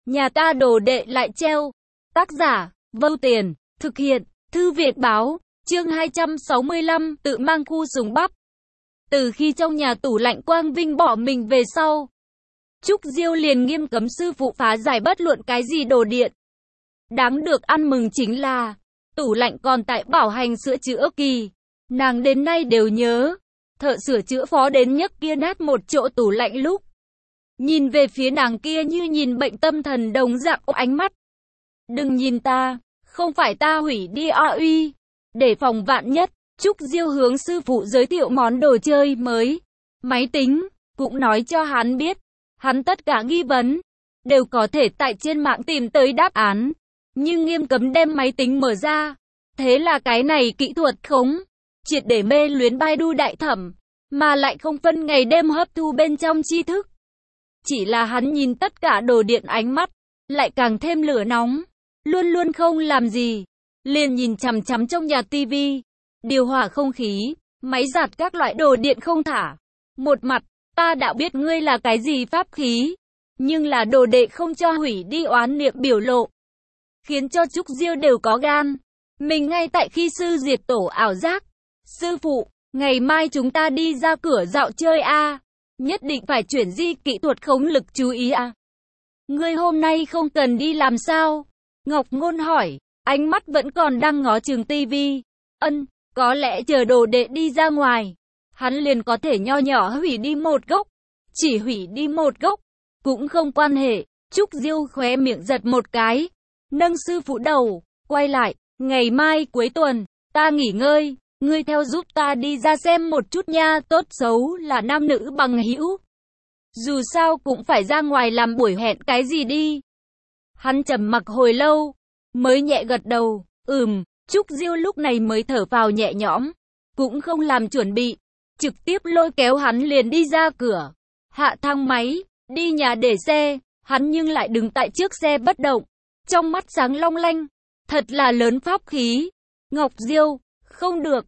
Nhà ta đồ đệ lại treo. Tác giả, Vâu Tiền, thực hiện, Thư viện báo, chương 265, tự mang khu súng bắp. Từ khi trong nhà tủ lạnh Quang Vinh bỏ mình về sau, Trúc Diêu liền nghiêm cấm sư phụ phá giải bất luận cái gì đồ điện. Đáng được ăn mừng chính là, tủ lạnh còn tại bảo hành sửa chữa kỳ. Nàng đến nay đều nhớ, thợ sửa chữa phó đến nhấc kia nát một chỗ tủ lạnh lúc nhìn về phía nàng kia như nhìn bệnh tâm thần đồng dạng ánh mắt. Đừng nhìn ta, không phải ta hủy đi uy. Để phòng vạn nhất, Trúc Diêu hướng sư phụ giới thiệu món đồ chơi mới, máy tính, cũng nói cho hắn biết, hắn tất cả nghi vấn đều có thể tại trên mạng tìm tới đáp án, nhưng nghiêm cấm đem máy tính mở ra. Thế là cái này kỹ thuật khống, triệt để mê luyến Baidu đại thẩm, mà lại không phân ngày đêm hấp thu bên trong tri thức. Chỉ là hắn nhìn tất cả đồ điện ánh mắt, lại càng thêm lửa nóng, luôn luôn không làm gì, liền nhìn chằm chằm trong nhà tivi, điều hòa không khí, máy giặt các loại đồ điện không thả. Một mặt, ta đã biết ngươi là cái gì pháp khí, nhưng là đồ đệ không cho hủy đi oán niệm biểu lộ, khiến cho Trúc Diêu đều có gan. Mình ngay tại khi sư diệt tổ ảo giác. Sư phụ, ngày mai chúng ta đi ra cửa dạo chơi a. Nhất định phải chuyển di kỹ thuật khống lực chú ý a. Ngươi hôm nay không cần đi làm sao? Ngọc Ngôn hỏi, ánh mắt vẫn còn đang ngó chừng tivi. Có lẽ chờ đồ đệ đi ra ngoài, hắn liền có thể nho nhỏ hủy đi một gốc. Chỉ hủy đi một gốc, cũng không quan hệ. Trúc Diêu khóe miệng giật một cái, nâng sư phụ đầu, quay lại, ngày mai cuối tuần, ta nghỉ ngơi, ngươi theo giúp ta đi ra xem một chút nha, tốt xấu là nam nữ bằng hữu. Dù sao cũng phải ra ngoài làm buổi hẹn cái gì đi. Hắn trầm mặc hồi lâu, mới nhẹ gật đầu, Trúc Diêu lúc này mới thở phào nhẹ nhõm, cũng không làm chuẩn bị, trực tiếp lôi kéo hắn liền đi ra cửa, hạ thang máy, đi nhà để xe, hắn nhưng lại đứng tại trước xe bất động, trong mắt sáng long lanh, thật là lớn pháp khí. Ngọc Diêu, không được,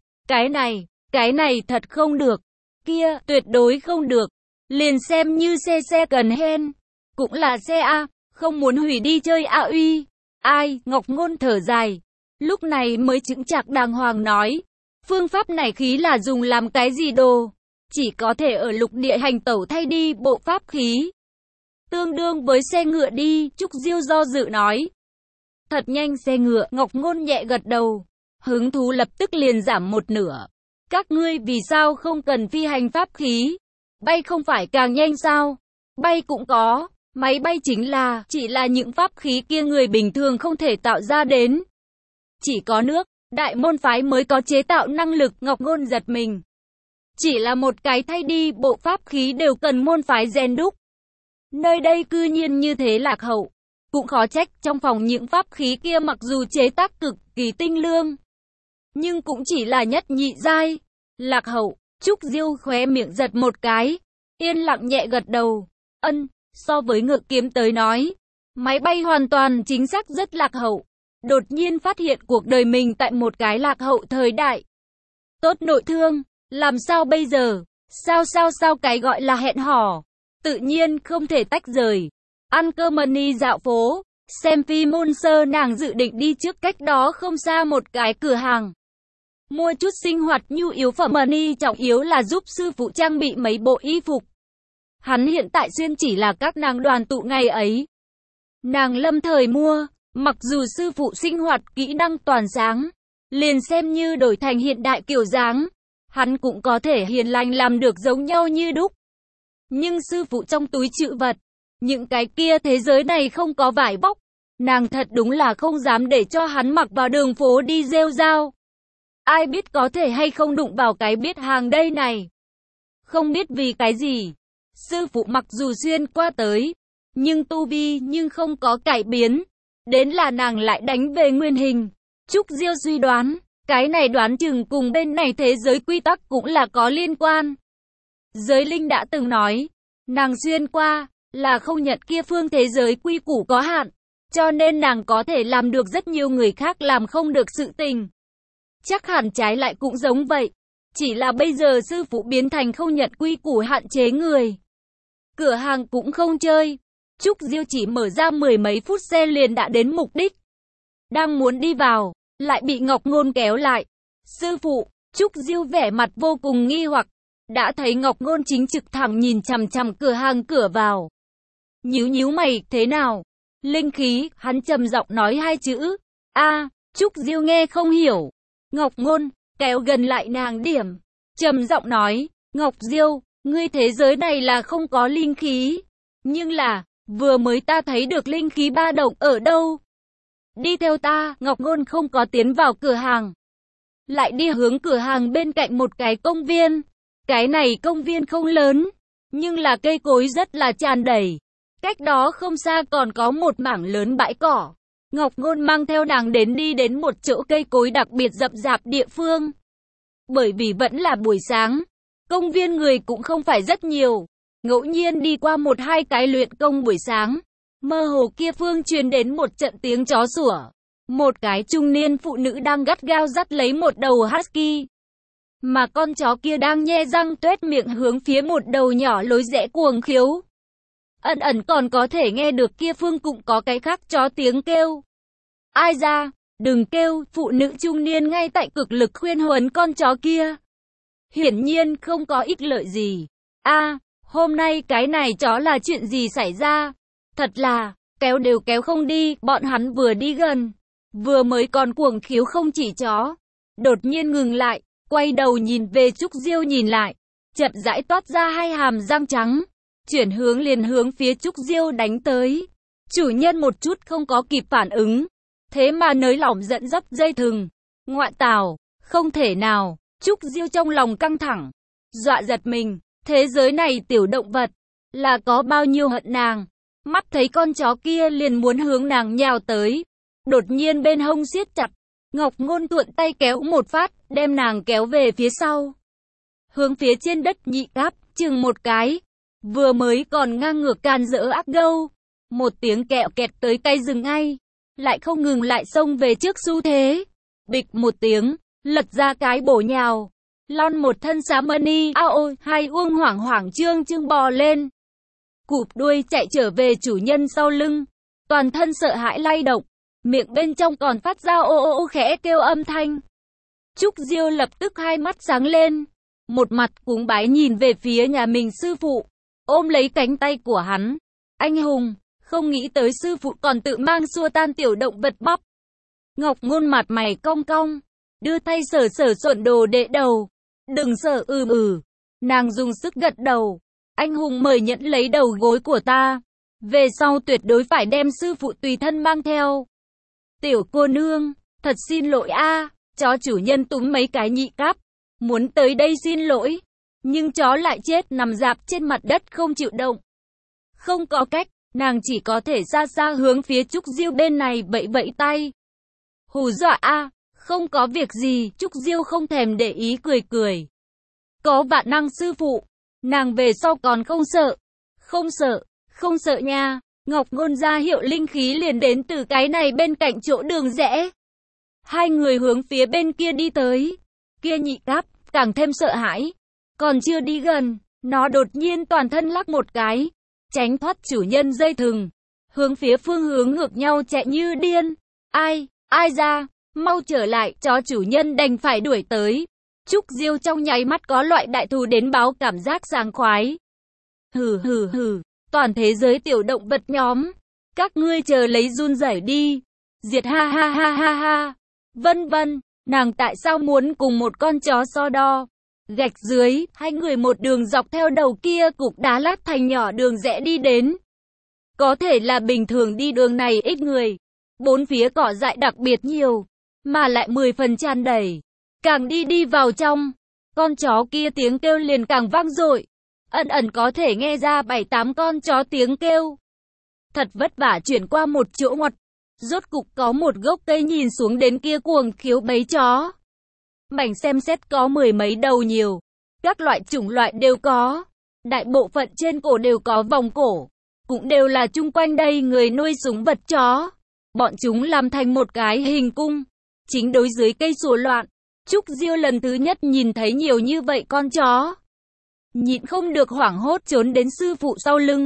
cái này thật không được, kia, tuyệt đối không được, liền xem như xe cần hen, cũng là xe A, không muốn hủy đi chơi uy. Ai, Ngọc Ngôn thở dài, lúc này mới chững chạc đàng hoàng nói, phương pháp này khí là dùng làm cái gì đồ, chỉ có thể ở lục địa hành tẩu thay đi bộ pháp khí. Tương đương với xe ngựa đi, Trúc Diêu do dự nói. Thật nhanh xe ngựa, Ngọc Ngôn nhẹ gật đầu, hứng thú lập tức liền giảm một nửa. Các ngươi vì sao không cần phi hành pháp khí? Bay không phải càng nhanh sao? Bay cũng có, máy bay chỉ là những pháp khí kia người bình thường không thể tạo ra đến. Chỉ có nước, đại môn phái mới có chế tạo năng lực. Ngọc Ngôn giật mình. Chỉ là một cái thay đi bộ pháp khí đều cần môn phái rèn đúc. Nơi đây cư nhiên như thế lạc hậu. Cũng khó trách trong phòng những pháp khí kia mặc dù chế tác cực kỳ tinh lương, nhưng cũng chỉ là nhất nhị giai. Lạc hậu, Trúc Diêu khóe miệng giật một cái, yên lặng nhẹ gật đầu. So với ngự kiếm tới nói, máy bay hoàn toàn chính xác rất lạc hậu. Đột nhiên phát hiện cuộc đời mình tại một cái lạc hậu thời đại. Tốt nội thương, làm sao bây giờ? Sao cái gọi là hẹn hò, tự nhiên không thể tách rời. Ăn cơm money dạo phố, xem phim môn sơ, nàng dự định đi trước cách đó không xa một cái cửa hàng. Mua chút sinh hoạt nhu yếu phẩm money, trọng yếu là giúp sư phụ trang bị mấy bộ y phục. Hắn hiện tại xuyên chỉ là các nàng đoàn tụ ngày ấy. Nàng lâm thời mua, mặc dù sư phụ sinh hoạt kỹ năng toàn sáng, liền xem như đổi thành hiện đại kiểu dáng, hắn cũng có thể hiền lành làm được giống nhau như đúc. Nhưng sư phụ trong túi trữ vật, những cái kia thế giới này không có vải bóc, nàng thật đúng là không dám để cho hắn mặc vào đường phố đi rêu rao. Ai biết có thể hay không đụng vào cái biết hàng đây này. Không biết vì cái gì, sư phụ mặc dù xuyên qua tới, nhưng tu vi nhưng không có cải biến, đến là nàng lại đánh về nguyên hình. Trúc Diêu suy đoán, cái này đoán chừng cùng bên này thế giới quy tắc cũng là có liên quan. Giới linh đã từng nói, nàng xuyên qua là không nhận kia phương thế giới quy củ có hạn, cho nên nàng có thể làm được rất nhiều người khác làm không được sự tình. Chắc hẳn trái lại cũng giống vậy, chỉ là bây giờ sư phụ biến thành không nhận quy củ hạn chế người. Cửa hàng cũng không chơi. Trúc Diêu chỉ mở ra mười mấy phút xe liền đã đến mục đích. Đang muốn đi vào, lại bị Ngọc Ngôn kéo lại. Sư phụ, Trúc Diêu vẻ mặt vô cùng nghi hoặc, đã thấy Ngọc Ngôn chính trực thẳng nhìn chằm chằm cửa hàng cửa vào. Nhíu nhíu mày, thế nào? Linh khí, hắn trầm giọng nói hai chữ. Trúc Diêu nghe không hiểu. Ngọc Ngôn kéo gần lại nàng điểm, trầm giọng nói, Ngọc Diêu, ngươi thế giới này là không có linh khí. Nhưng là, vừa mới ta thấy được linh khí ba động ở đâu? Đi theo ta, Ngọc Ngôn không có tiến vào cửa hàng. Lại đi hướng cửa hàng bên cạnh một cái công viên. Cái này công viên không lớn, nhưng là cây cối rất là tràn đầy. Cách đó không xa còn có một mảng lớn bãi cỏ. Ngọc Ngôn mang theo nàng đi đến một chỗ cây cối đặc biệt rậm rạp địa phương. Bởi vì vẫn là buổi sáng, công viên người cũng không phải rất nhiều. Ngẫu nhiên đi qua một hai cái luyện công buổi sáng, mơ hồ kia phương truyền đến một trận tiếng chó sủa. Một cái trung niên phụ nữ đang gắt gao dắt lấy một đầu husky. Mà con chó kia đang nhe răng tuét miệng hướng phía một đầu nhỏ lối rẽ cuồng khiếu. Ẩn ẩn còn có thể nghe được kia phương cũng có cái khác chó tiếng kêu. Ai ra, đừng kêu, phụ nữ trung niên ngay tại cực lực khuyên huấn con chó kia. Hiển nhiên không có ích lợi gì. Hôm nay cái này chó là chuyện gì xảy ra? Thật là, kéo đều kéo không đi, bọn hắn vừa đi gần. Vừa mới còn cuồng khiếu không chỉ chó. Đột nhiên ngừng lại, quay đầu nhìn về Trúc Diêu nhìn lại. Chậm rãi toát ra hai hàm răng trắng. Chuyển hướng liền hướng phía Trúc Diêu đánh tới. Chủ nhân một chút không có kịp phản ứng. Thế mà nới lỏng dẫn dắt dây thừng. Ngoại tảo, không thể nào. Trúc Diêu trong lòng căng thẳng. Dọa giật mình. Thế giới này tiểu động vật. Là có bao nhiêu hận nàng. Mắt thấy con chó kia liền muốn hướng nàng nhào tới. Đột nhiên bên hông siết chặt. Ngọc Ngôn thuận tay kéo một phát. Đem nàng kéo về phía sau. Hướng phía trên đất nhị cáp. Chừng một cái. Vừa mới còn ngang ngược can dỡ ác gâu. Một tiếng kẹo kẹt tới tay dừng ngay. Lại không ngừng lại xông về trước xu thế. Bịch một tiếng. Lật ra cái bổ nhào. Lon một thân xá mani. Hai uông hoảng hoảng trương bò lên. Cụp đuôi chạy trở về chủ nhân sau lưng. Toàn thân sợ hãi lay động. Miệng bên trong còn phát ra ô khẽ kêu âm thanh. Trúc Diêu lập tức hai mắt sáng lên. Một mặt cúng bái nhìn về phía nhà mình sư phụ. Ôm lấy cánh tay của hắn. Anh hùng, không nghĩ tới sư phụ còn tự mang xua tan tiểu động vật bắp. Ngọc Ngôn mặt mày cong cong. Đưa tay sờ xuẩn đồ đệ đầu. Đừng sợ Nàng dùng sức gật đầu. Anh hùng mời nhận lấy đầu gối của ta. Về sau tuyệt đối phải đem sư phụ tùy thân mang theo. Tiểu cô nương, thật xin lỗi chó chủ nhân túm mấy cái nhị cáp. Muốn tới đây xin lỗi. Nhưng chó lại chết nằm rạp trên mặt đất không chịu động. Không có cách, nàng chỉ có thể xa xa hướng phía Trúc Diêu bên này vẫy vẫy tay. Hù dọa không có việc gì, Trúc Diêu không thèm để ý cười. Có vạn năng sư phụ, nàng về sau còn không sợ. Không sợ nha. Ngọc Ngôn ra hiệu linh khí liền đến từ cái này bên cạnh chỗ đường rẽ. Hai người hướng phía bên kia đi tới. Kia nhị cáp, càng thêm sợ hãi. Còn chưa đi gần, nó đột nhiên toàn thân lắc một cái. Tránh thoát chủ nhân dây thừng. Hướng phía phương hướng ngược nhau chạy như điên. Ai ra, mau trở lại, chó chủ nhân đành phải đuổi tới. Trúc Diêu trong nháy mắt có loại đại thù đến báo cảm giác sảng khoái. Hừ, toàn thế giới tiểu động vật nhóm. Các ngươi chờ lấy run rẩy đi. Diệt ha. Vân, nàng tại sao muốn cùng một con chó so đo? Gạch dưới, hai người một đường dọc theo đầu kia cục đá lát thành nhỏ đường rẽ đi đến. Có thể là bình thường đi đường này ít người. Bốn phía cỏ dại đặc biệt nhiều, mà lại 10 phần tràn đầy. Càng đi vào trong, con chó kia tiếng kêu liền càng vang dội. Ẩn có thể nghe ra 7-8 con chó tiếng kêu. Thật vất vả chuyển qua một chỗ ngoặt. Rốt cục có một gốc cây nhìn xuống đến kia cuồng khiếu bấy chó. Mảnh xem xét có 10 mấy đầu nhiều. Các loại chủng loại đều có. Đại bộ phận trên cổ đều có vòng cổ. Cũng đều là chung quanh đây người nuôi súng vật chó. Bọn chúng làm thành một cái hình cung. Chính đối dưới cây sủa loạn. Trúc Diêu lần thứ nhất nhìn thấy nhiều như vậy con chó. Nhịn không được hoảng hốt trốn đến sư phụ sau lưng.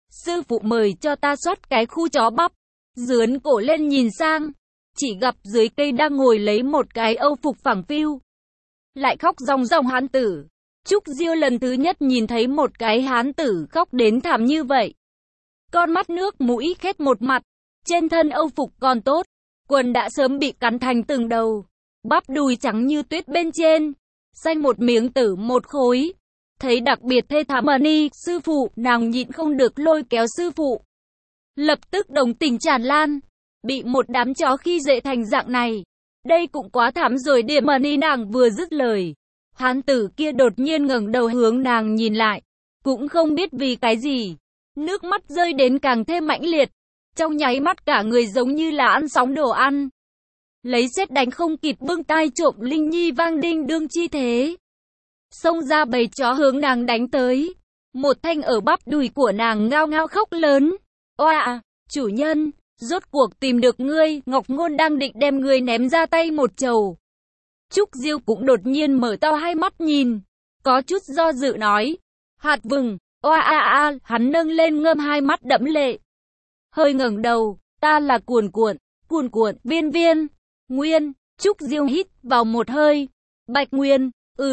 Sư phụ mời cho ta soát cái khu chó bắp. Dướn cổ lên nhìn sang, chỉ gặp dưới cây đang ngồi lấy một cái âu phục phẳng phiu. Lại khóc ròng ròng hán tử. Trúc Diêu lần thứ nhất nhìn thấy một cái hán tử khóc đến thảm như vậy. Con mắt nước mũi khét một mặt, trên thân âu phục còn tốt, quần đã sớm bị cắn thành từng đầu. Bắp đùi trắng như tuyết bên trên, xanh một miếng tử một khối. Thấy đặc biệt thê thảm Ni, sư phụ, nàng nhịn không được lôi kéo sư phụ. Lập tức đồng tình tràn lan, bị một đám chó khi dễ thành dạng này. Đây cũng quá thảm rồi điểm Ni nàng vừa dứt lời. Hán tử kia đột nhiên ngẩng đầu hướng nàng nhìn lại, cũng không biết vì cái gì. Nước mắt rơi đến càng thêm mãnh liệt, trong nháy mắt cả người giống như là ăn sóng đồ ăn. Lấy sét đánh không kịp bưng tai trộm Linh Nhi vang đinh đương chi thế. Xông ra bầy chó hướng nàng đánh tới. Một thanh ở bắp đùi của nàng ngao ngao khóc lớn. Oa, chủ nhân, rốt cuộc tìm được ngươi, Ngọc Ngôn đang định đem ngươi ném ra tay một chầu. Trúc Diêu cũng đột nhiên mở to hai mắt nhìn, có chút do dự nói. Hạt vừng, oa hắn nâng lên ngâm hai mắt đẫm lệ. Hơi ngẩng đầu, ta là cuồn cuộn, viên viên, Nguyên, Trúc Diêu hít vào một hơi. Bạch Nguyên,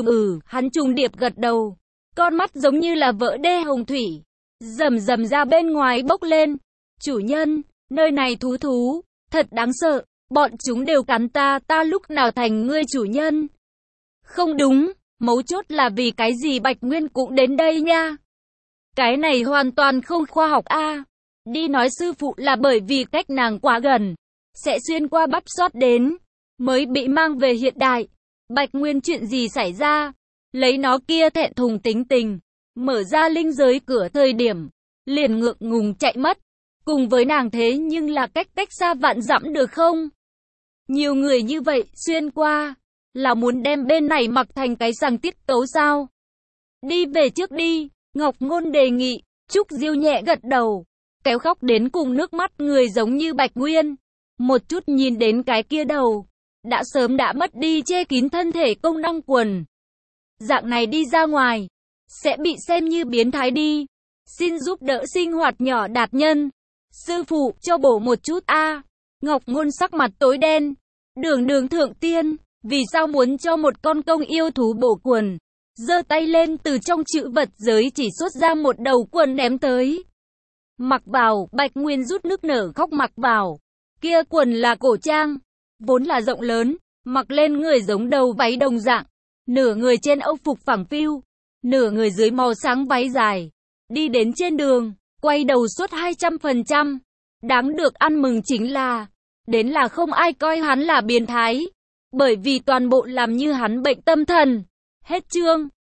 hắn trùng điệp gật đầu. Con mắt giống như là vỡ đê hồng thủy, rầm rầm ra bên ngoài bốc lên. Chủ nhân, nơi này thú, thật đáng sợ, bọn chúng đều cắn ta lúc nào thành ngươi chủ nhân? Không đúng, mấu chốt là vì cái gì Bạch Nguyên cũng đến đây nha. Cái này hoàn toàn không khoa học a. Đi nói sư phụ là bởi vì cách nàng quá gần, sẽ xuyên qua bắp xót đến, mới bị mang về hiện đại. Bạch Nguyên chuyện gì xảy ra? Lấy nó kia thẹn thùng tính tình, mở ra linh giới cửa thời điểm, liền ngượng ngùng chạy mất. Cùng với nàng thế nhưng là cách xa vạn dặm được không? Nhiều người như vậy xuyên qua, là muốn đem bên này mặc thành cái sàng tiết tấu sao? Đi về trước đi, Ngọc Ngôn đề nghị. Trúc Diêu nhẹ gật đầu, kéo khóc đến cùng nước mắt người giống như Bạch Nguyên. Một chút nhìn đến cái kia đầu, đã sớm đã mất đi che kín thân thể công năng quần. Dạng này đi ra ngoài, sẽ bị xem như biến thái đi. Xin giúp đỡ sinh hoạt nhỏ đạt nhân. Sư phụ cho bổ một chút a. Ngọc Ngôn sắc mặt tối đen. Đường thượng tiên, vì sao muốn cho một con công yêu thú bổ quần? Giơ tay lên từ trong chữ vật giới chỉ xuất ra một đầu quần ném tới. Mặc vào, Bạch Nguyên rút nước nở khóc mặc vào. Kia quần là cổ trang, vốn là rộng lớn, mặc lên người giống đầu váy đồng dạng. Nửa người trên âu phục phẳng phiu, nửa người dưới màu sáng váy dài. Đi đến trên đường, quay đầu suốt 200%. Đáng được ăn mừng chính là, đến là không ai coi hắn là biến thái. Bởi vì toàn bộ làm như hắn bệnh tâm thần. Hết chương.